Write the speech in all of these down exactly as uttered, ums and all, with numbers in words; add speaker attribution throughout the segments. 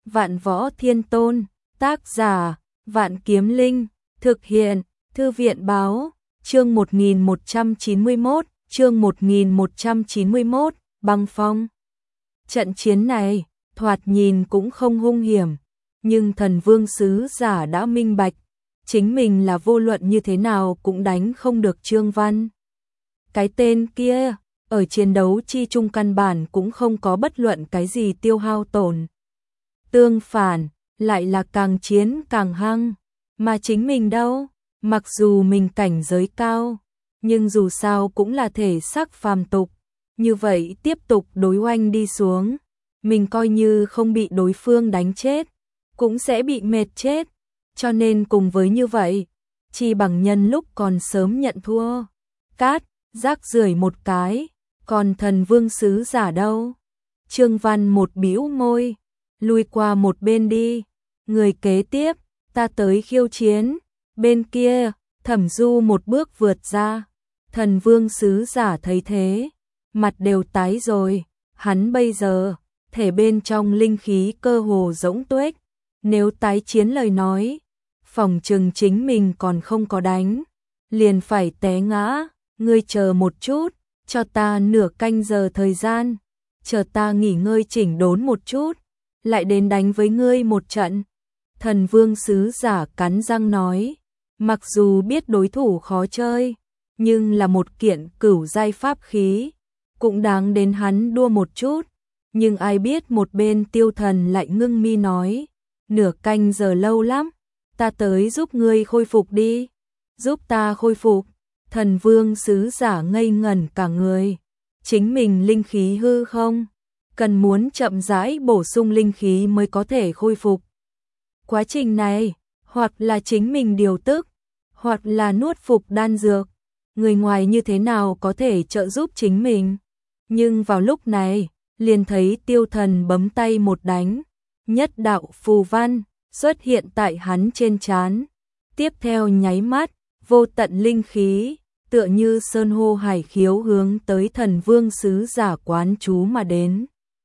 Speaker 1: Vạn Võ Thiên Tôn, tác giả, Vạn Kiếm Linh, thực hiện, Thư viện báo, chương một nghìn một trăm chín mươi mốt, chương một nghìn một trăm chín mươi mốt, băng phong. Trận chiến này, thoạt nhìn cũng không hung hiểm, nhưng thần vương sứ giả đã minh bạch, chính mình là vô luận như thế nào cũng đánh không được Trương Văn. Cái tên kia, ở chiến đấu chi trung căn bản cũng không có bất luận cái gì tiêu hao tổn. Tương phản, lại là càng chiến càng hăng, mà chính mình đâu, mặc dù mình cảnh giới cao, nhưng dù sao cũng là thể xác phàm tục, như vậy tiếp tục đối oanh đi xuống, mình coi như không bị đối phương đánh chết, cũng sẽ bị mệt chết, cho nên cùng với như vậy, chỉ bằng nhân lúc còn sớm nhận thua. Cát, rác rưởi một cái, còn thần vương sứ giả đâu? Trương Văn một bĩu môi, lui qua một bên đi, người kế tiếp, ta tới khiêu chiến. Bên kia, Thẩm Du một bước vượt ra, thần vương sứ giả thấy thế, mặt đều tái rồi, hắn bây giờ, thể bên trong linh khí cơ hồ rỗng tuếch, nếu tái chiến lời nói, phòng trừng chính mình còn không có đánh, liền phải té ngã, ngươi chờ một chút, cho ta nửa canh giờ thời gian, chờ ta nghỉ ngơi chỉnh đốn một chút, lại đến đánh với ngươi một trận. Thần vương sứ giả cắn răng nói, mặc dù biết đối thủ khó chơi, nhưng là một kiện cửu giai pháp khí, cũng đáng đến hắn đua một chút, nhưng ai biết một bên Tiêu Thần lại ngưng mi nói, nửa canh giờ lâu lắm, ta tới giúp ngươi khôi phục đi, giúp ta khôi phục. Thần vương sứ giả ngây ngẩn cả người, chính mình linh khí hư không, cần muốn chậm rãi bổ sung linh khí mới có thể khôi phục. Quá trình này, hoặc là chính mình điều tức, hoặc là nuốt phục đan dược, người ngoài như thế nào có thể trợ giúp chính mình. Nhưng vào lúc này, liền thấy Tiêu Thần bấm tay một đánh, nhất đạo phù văn xuất hiện tại hắn trên trán. Tiếp theo nháy mắt, vô tận linh khí, tựa như sơn hô hải khiếu hướng tới thần vương sứ giả quán chú mà đến.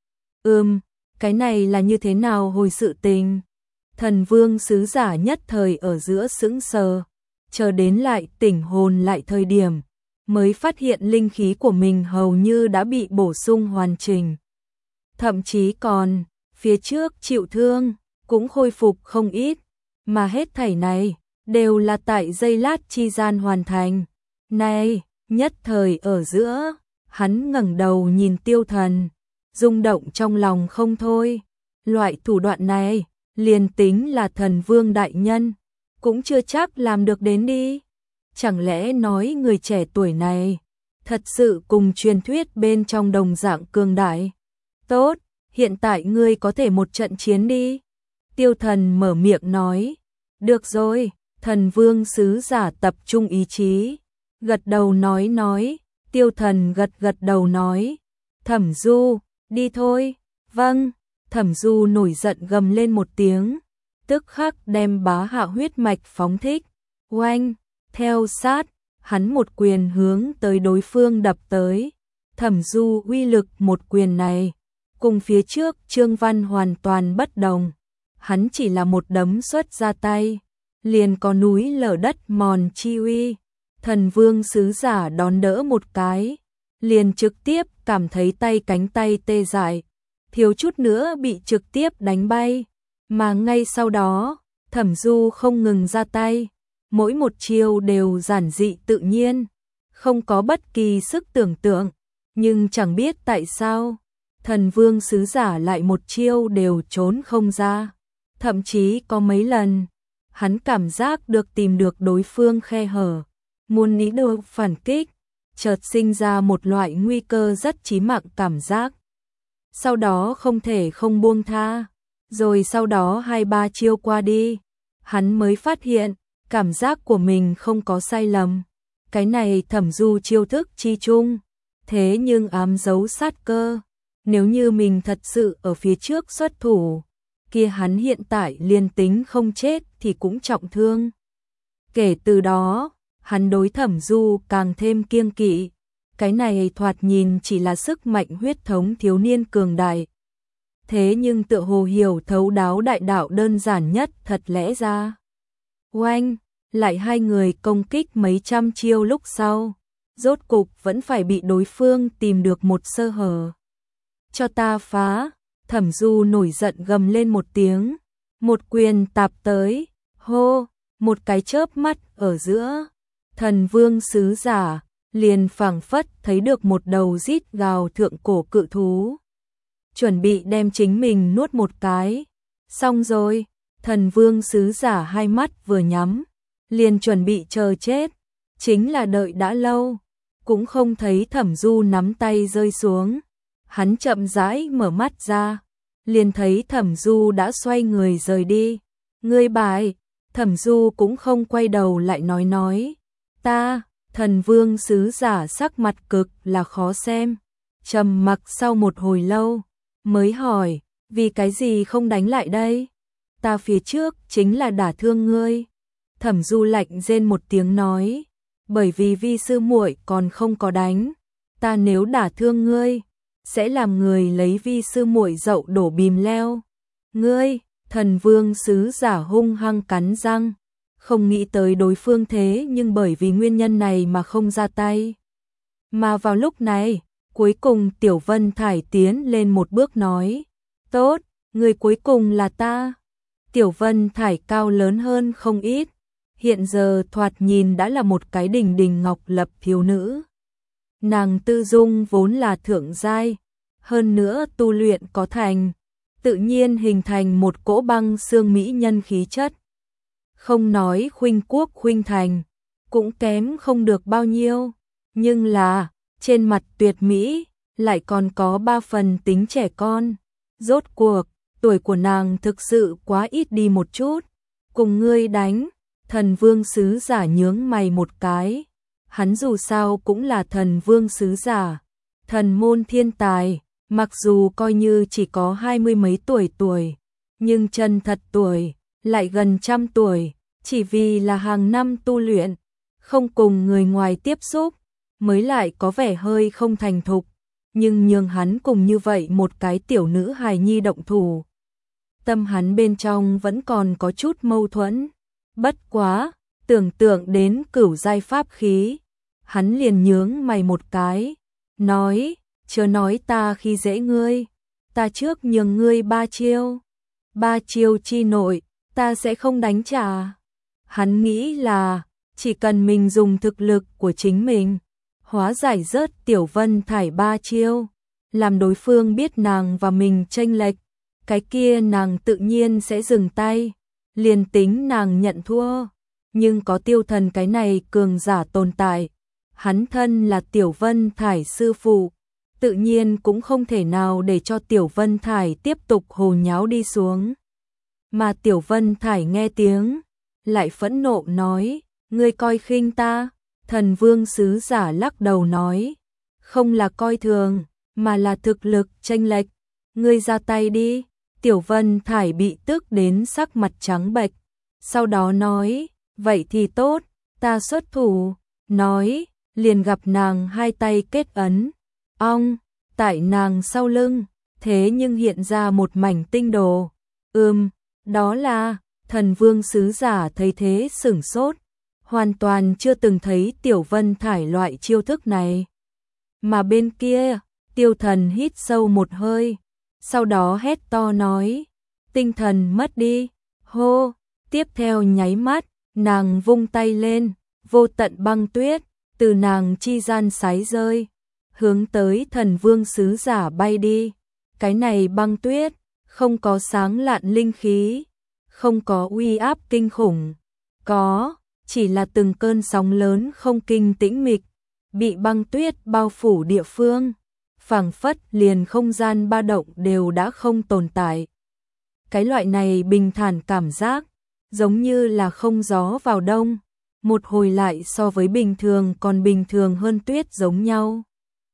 Speaker 1: Ừm, cái này là như thế nào hồi sự tình? Thần vương sứ giả nhất thời ở giữa sững sờ, chờ đến lại tỉnh hồn lại thời điểm, mới phát hiện linh khí của mình hầu như đã bị bổ sung hoàn chỉnh. Thậm chí còn, phía trước chịu thương, cũng khôi phục không ít, mà hết thảy này, đều là tại giây lát chi gian hoàn thành. Này, nhất thời ở giữa, hắn ngẩng đầu nhìn Tiêu Thần, rung động trong lòng không thôi. Loại thủ đoạn này, liền tính là thần vương đại nhân, cũng chưa chắc làm được đến đi. Chẳng lẽ nói người trẻ tuổi này, thật sự cùng truyền thuyết bên trong đồng dạng cường đại? Tốt, hiện tại ngươi có thể một trận chiến đi. Tiêu Thần mở miệng nói, được rồi, thần vương sứ giả tập trung ý chí. Gật đầu nói nói, Tiêu Thần gật gật đầu nói, Thẩm Du, đi thôi. Vâng, Thẩm Du nổi giận gầm lên một tiếng, tức khắc đem bá hạ huyết mạch phóng thích, oanh, theo sát, hắn một quyền hướng tới đối phương đập tới. Thẩm Du uy lực một quyền này, cùng phía trước Trương Văn hoàn toàn bất đồng, hắn chỉ là một đấm xuất ra tay, liền có núi lở đất mòn chi uy. Thần vương sứ giả đón đỡ một cái, liền trực tiếp cảm thấy tay cánh tay tê dại, thiếu chút nữa bị trực tiếp đánh bay, mà ngay sau đó, Thẩm Du không ngừng ra tay, mỗi một chiêu đều giản dị tự nhiên, không có bất kỳ sức tưởng tượng, nhưng chẳng biết tại sao, thần vương sứ giả lại một chiêu đều trốn không ra, thậm chí có mấy lần, hắn cảm giác được tìm được đối phương khe hở, muốn ý đồ phản kích, chợt sinh ra một loại nguy cơ rất chí mạng cảm giác. Sau đó không thể không buông tha, rồi sau đó hai ba chiêu qua đi, hắn mới phát hiện, cảm giác của mình không có sai lầm. Cái này Thẩm Du chiêu thức chi chung, thế nhưng ám giấu sát cơ, nếu như mình thật sự ở phía trước xuất thủ, kia hắn hiện tại liền tính không chết thì cũng trọng thương. Kể từ đó, hắn đối Thẩm Du càng thêm kiêng kỵ, cái này thoạt nhìn chỉ là sức mạnh huyết thống thiếu niên cường đại. thế nhưng tựa hồ hiểu thấu đáo đại đạo đơn giản nhất thật lẽ ra. Oanh, lại hai người công kích mấy trăm chiêu lúc sau, rốt cục vẫn phải bị đối phương tìm được một sơ hở. Cho ta phá, Thẩm Du nổi giận gầm lên một tiếng, một quyền tạp tới, hô, một cái chớp mắt ở giữa, Thần Vương sứ giả liền phảng phất thấy được một đầu rít gào thượng cổ cự thú, chuẩn bị đem chính mình nuốt một cái. Xong rồi, Thần Vương sứ giả hai mắt vừa nhắm, liền chuẩn bị chờ chết, chính là đợi đã lâu, cũng không thấy Thẩm Du nắm tay rơi xuống. Hắn chậm rãi mở mắt ra, liền thấy Thẩm Du đã xoay người rời đi. Ngươi bại. Thẩm Du cũng không quay đầu lại nói nói, ta. Thần Vương sứ giả sắc mặt cực là khó xem, trầm mặc sau một hồi lâu, mới hỏi, vì cái gì không đánh lại đây? Ta phía trước chính là đả thương ngươi. Thẩm Du lạnh rên một tiếng nói, bởi vì vi sư muội còn không có đánh, ta nếu đả thương ngươi, sẽ làm người lấy vi sư muội dậu đổ bìm leo. Ngươi, Thần Vương sứ giả hung hăng cắn răng, không nghĩ tới đối phương thế nhưng bởi vì nguyên nhân này mà không ra tay. Mà vào lúc này, cuối cùng Tiểu Vân Thải tiến lên một bước nói, tốt, người cuối cùng là ta. Tiểu Vân Thải cao lớn hơn không ít, hiện giờ thoạt nhìn đã là một cái đình đình ngọc lập thiếu nữ. Nàng tư dung vốn là thượng giai, hơn nữa tu luyện có thành, tự nhiên hình thành một cỗ băng xương mỹ nhân khí chất. Không nói khuynh quốc khuynh thành, cũng kém không được bao nhiêu, nhưng là, trên mặt tuyệt mỹ, lại còn có ba phần tính trẻ con. Rốt cuộc, tuổi của nàng thực sự quá ít đi một chút. Cùng ngươi đánh, Thần Vương sứ giả nhướng mày một cái. Hắn dù sao cũng là Thần Vương sứ giả, thần môn thiên tài, mặc dù coi như chỉ có hai mươi mấy tuổi tuổi, nhưng chân thật tuổi lại gần trăm tuổi, chỉ vì là hàng năm tu luyện, không cùng người ngoài tiếp xúc, mới lại có vẻ hơi không thành thục, nhưng nhường hắn cùng như vậy một cái tiểu nữ hài nhi động thủ. Tâm hắn bên trong vẫn còn có chút mâu thuẫn, bất quá, tưởng tượng đến cửu giai pháp khí, hắn liền nhướng mày một cái, nói, chớ nói ta khi dễ ngươi, ta trước nhường ngươi ba chiêu, ba chiêu chi nội, ta sẽ không đánh trả. Hắn nghĩ là, chỉ cần mình dùng thực lực của chính mình, hóa giải rớt Tiểu Vân Thải ba chiêu, làm đối phương biết nàng và mình chênh lệch, cái kia nàng tự nhiên sẽ dừng tay, liền tính nàng nhận thua. Nhưng có Tiêu Thần cái này cường giả tồn tại, hắn thân là Tiểu Vân Thải sư phụ, tự nhiên cũng không thể nào để cho Tiểu Vân Thải tiếp tục hồ nháo đi xuống. Mà Tiểu Vân Thải nghe tiếng, lại phẫn nộ nói, ngươi coi khinh ta. Thần Vương sứ giả lắc đầu nói, không là coi thường, mà là thực lực chênh lệch, ngươi ra tay đi. Tiểu Vân Thải bị tức đến sắc mặt trắng bệch, sau đó nói, vậy thì tốt, ta xuất thủ. Nói, liền gặp nàng hai tay kết ấn, ong, tại nàng sau lưng, thế nhưng hiện ra một mảnh tinh đồ. Ừm, đó là. Thần Vương sứ giả thấy thế sửng sốt, hoàn toàn chưa từng thấy Tiểu Vân Thải loại chiêu thức này. Mà bên kia, Tiêu Thần hít sâu một hơi, sau đó hét to nói, tinh thần mất đi. Hô, tiếp theo nháy mắt, nàng vung tay lên, vô tận băng tuyết từ nàng chi gian sái rơi, hướng tới Thần Vương sứ giả bay đi. Cái này băng tuyết không có sáng lạn linh khí, không có uy áp kinh khủng, có chỉ là từng cơn sóng lớn không kinh tĩnh mịch, bị băng tuyết bao phủ địa phương, phảng phất liền không gian ba động đều đã không tồn tại. Cái loại này bình thản cảm giác, giống như là không gió vào đông, một hồi lại so với bình thường còn bình thường hơn tuyết giống nhau.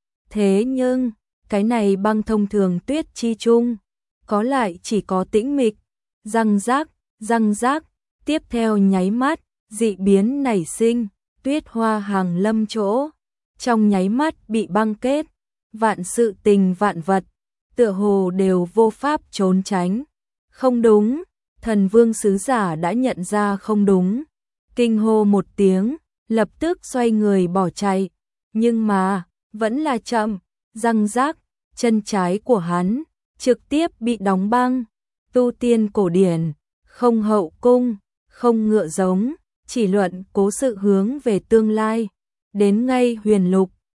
Speaker 1: Thế nhưng, cái này băng thông thường tuyết chi chung, có lại chỉ có tĩnh mịch, răng rác, răng rác, tiếp theo nháy mắt, dị biến nảy sinh, tuyết hoa hàng lâm chỗ, trong nháy mắt bị băng kết, vạn sự tình vạn vật, tựa hồ đều vô pháp trốn tránh. Không đúng, thần vương sứ giả đã nhận ra không đúng. Kinh hô một tiếng, lập tức xoay người bỏ chạy. Nhưng mà, vẫn là chậm, răng rác, chân trái của hắn, trực tiếp bị đóng băng. Tu tiên cổ điển, không hậu cung, không ngựa giống, chỉ luận cố sự hướng về tương lai. Đến ngay huyền lục,